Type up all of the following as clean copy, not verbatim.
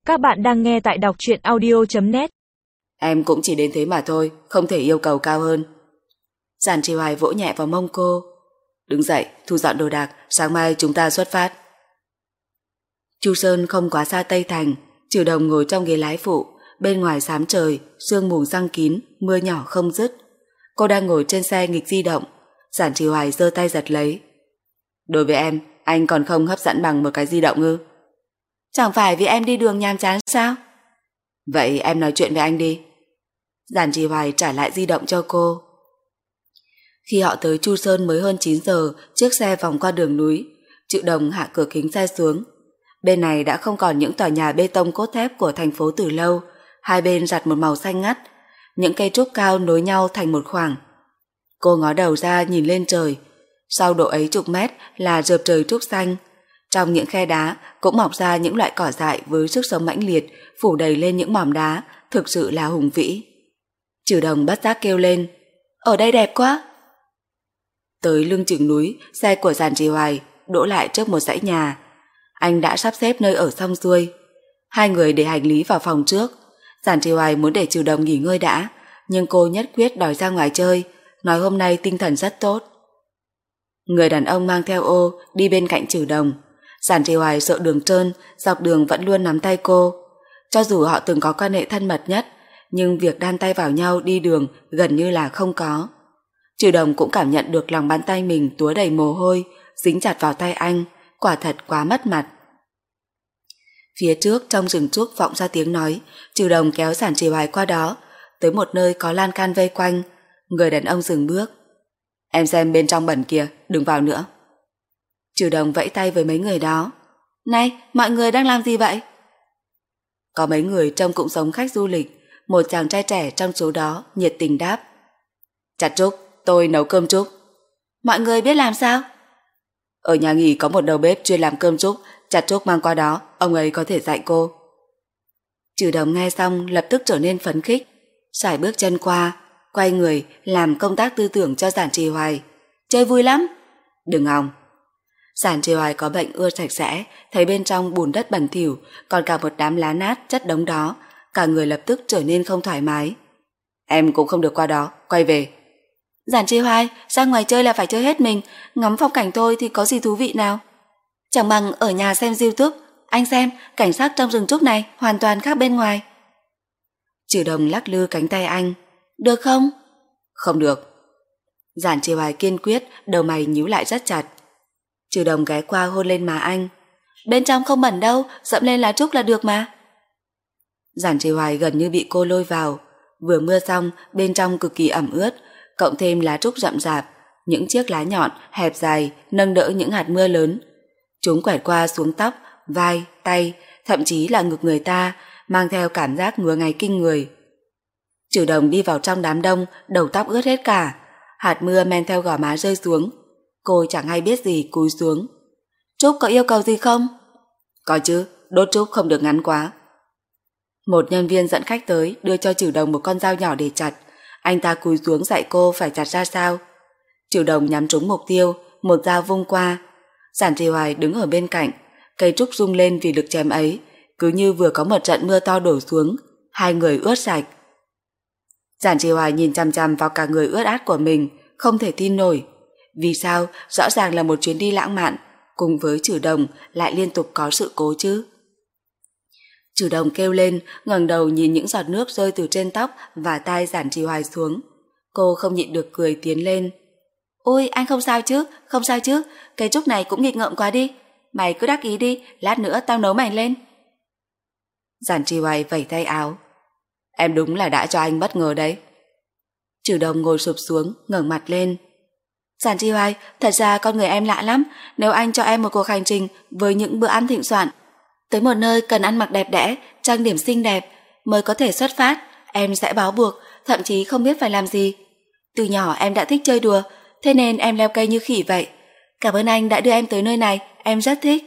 Các bạn đang nghe tại đọc truyện audio.net. Em cũng chỉ đến thế mà thôi, không thể yêu cầu cao hơn. Giản Trì Hoài vỗ nhẹ vào mông cô. Đứng dậy, thu dọn đồ đạc, sáng mai chúng ta xuất phát. Chu Sơn không quá xa Tây Thành, Trừ Đồng ngồi trong ghế lái phụ, bên ngoài xám trời, sương mù giăng kín, mưa nhỏ không dứt. Cô đang ngồi trên xe nghịch di động, Giản Trì Hoài giơ tay giật lấy. Đối với em, anh còn không hấp dẫn bằng một cái di động ư? Chẳng phải vì em đi đường nhàm chán sao? Vậy em nói chuyện với anh đi. Giản Trì Hoài trả lại di động cho cô. Khi họ tới Chu Sơn mới hơn 9 giờ, chiếc xe vòng qua đường núi. Trừ Đồng hạ cửa kính xe xuống. Bên này đã không còn những tòa nhà bê tông cốt thép của thành phố từ lâu. Hai bên rặt một màu xanh ngắt. Những cây trúc cao nối nhau thành một khoảng. Cô ngó đầu ra nhìn lên trời. Sau độ ấy chục mét là rợp trời trúc xanh. Trong những khe đá cũng mọc ra những loại cỏ dại với sức sống mãnh liệt, phủ đầy lên những mỏm đá, thực sự là hùng vĩ. Trừ Đồng bất giác kêu lên, ở đây đẹp quá. Tới lưng chừng núi, xe của Giản Trì Hoài đỗ lại trước một dãy nhà. Anh đã sắp xếp nơi ở xong xuôi. Hai người để hành lý vào phòng trước. Giản Trì Hoài muốn để Trừ Đồng nghỉ ngơi đã, nhưng cô nhất quyết đòi ra ngoài chơi, nói hôm nay tinh thần rất tốt. Người đàn ông mang theo ô đi bên cạnh Trừ Đồng. Giản Trì Hoài sợ đường trơn, dọc đường vẫn luôn nắm tay cô. Cho dù họ từng có quan hệ thân mật nhất, nhưng việc đan tay vào nhau đi đường gần như là không có. Trừ Đồng cũng cảm nhận được lòng bàn tay mình túa đầy mồ hôi, dính chặt vào tay anh, quả thật quá mất mặt. Phía trước trong rừng trúc vọng ra tiếng nói, Trừ Đồng kéo Giản Trì Hoài qua đó, tới một nơi có lan can vây quanh. Người đàn ông dừng bước. Em xem bên trong bẩn kìa, đừng vào nữa. Trừ Đồng vẫy tay với mấy người đó. Này, mọi người đang làm gì vậy? Có mấy người trông cũng giống khách du lịch. Một chàng trai trẻ trong số đó nhiệt tình đáp. Chặt Trúc, tôi nấu cơm Trúc. Mọi người biết làm sao? Ở nhà nghỉ có một đầu bếp chuyên làm cơm Trúc, Chặt Trúc mang qua đó, ông ấy có thể dạy cô. Trừ Đồng nghe xong lập tức trở nên phấn khích, sải bước chân qua, quay người làm công tác tư tưởng cho Giản Trì Hoài. Chơi vui lắm. Đừng hòng. Giản Trì Hoài có bệnh ưa sạch sẽ, thấy bên trong bùn đất bẩn thỉu, còn cả một đám lá nát chất đống đó, cả người lập tức trở nên không thoải mái. Em cũng không được qua đó, quay về. Giản Trì Hoài, ra ngoài chơi là phải chơi hết mình, ngắm phong cảnh thôi thì có gì thú vị nào. Chẳng bằng ở nhà xem YouTube, anh xem, cảnh sắc trong rừng trúc này hoàn toàn khác bên ngoài. Trừ Đồng lắc lư cánh tay anh. Được không? Không được. Giản Trì Hoài kiên quyết, đầu mày nhíu lại rất chặt. Trừ Đồng ghé qua hôn lên má anh. Bên trong không bẩn đâu, dẫm lên lá trúc là được mà. Giản Trì Hoài gần như bị cô lôi vào. Vừa mưa xong, bên trong cực kỳ ẩm ướt, cộng thêm lá trúc rậm rạp, những chiếc lá nhọn, hẹp dài, nâng đỡ những hạt mưa lớn. Chúng quẹt qua xuống tóc, vai, tay, thậm chí là ngực người ta, mang theo cảm giác ngứa ngáy kinh người. Trừ Đồng đi vào trong đám đông, đầu tóc ướt hết cả, hạt mưa men theo gò má rơi xuống. Cô chẳng hay biết gì cúi xuống. Trúc có yêu cầu gì không? Có chứ, đốt trúc không được ngắn quá. Một nhân viên dẫn khách tới đưa cho Trừ Đồng một con dao nhỏ để chặt. Anh ta cúi xuống dạy cô phải chặt ra sao. Trừ Đồng nhắm trúng mục tiêu, một dao vung qua. Giản Trì Hoài đứng ở bên cạnh, cây trúc rung lên vì lực chém ấy, cứ như vừa có một trận mưa to đổ xuống, hai người ướt sạch. Giản Trì Hoài nhìn chằm chằm vào cả người ướt át của mình, không thể tin nổi. Vì sao rõ ràng là một chuyến đi lãng mạn, cùng với Trừ Đồng lại liên tục có sự cố chứ? Trừ Đồng kêu lên, ngẩng đầu nhìn những giọt nước rơi từ trên tóc và tai Giản Trì Hoài xuống. Cô không nhịn được cười tiến lên. Ôi, anh không sao chứ, không sao chứ, cây trúc này cũng nghịch ngợm quá đi. Mày cứ đắc ý đi, lát nữa tao nấu mày lên. Giản Trì Hoài vẩy tay áo. Em đúng là đã cho anh bất ngờ đấy. Trừ Đồng ngồi sụp xuống, ngẩng mặt lên. Giản Trì Hoài, thật ra con người em lạ lắm. Nếu anh cho em một cuộc hành trình với những bữa ăn thịnh soạn, tới một nơi cần ăn mặc đẹp đẽ, trang điểm xinh đẹp mới có thể xuất phát, em sẽ bó buộc, thậm chí không biết phải làm gì. Từ nhỏ em đã thích chơi đùa, thế nên em leo cây như khỉ vậy. Cảm ơn anh đã đưa em tới nơi này, em rất thích.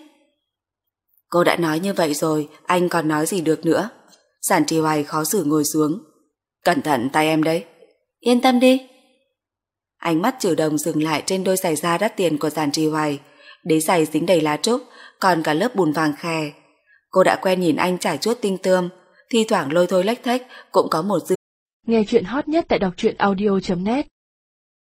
Cô đã nói như vậy rồi, anh còn nói gì được nữa. Giản Trì Hoài khó xử ngồi xuống. Cẩn thận tay em đấy. Yên tâm đi. Ánh mắt Trừ Đồng dừng lại trên đôi giày da đắt tiền của Giản Trì Hoài. Đế giày dính đầy lá trúc, còn cả lớp bùn vàng khè. Cô đã quen nhìn anh trải chuốt tinh tươm, thi thoảng lôi thôi lách thách cũng có một dư. Nghe chuyện hot nhất tại đọc truyện audio.net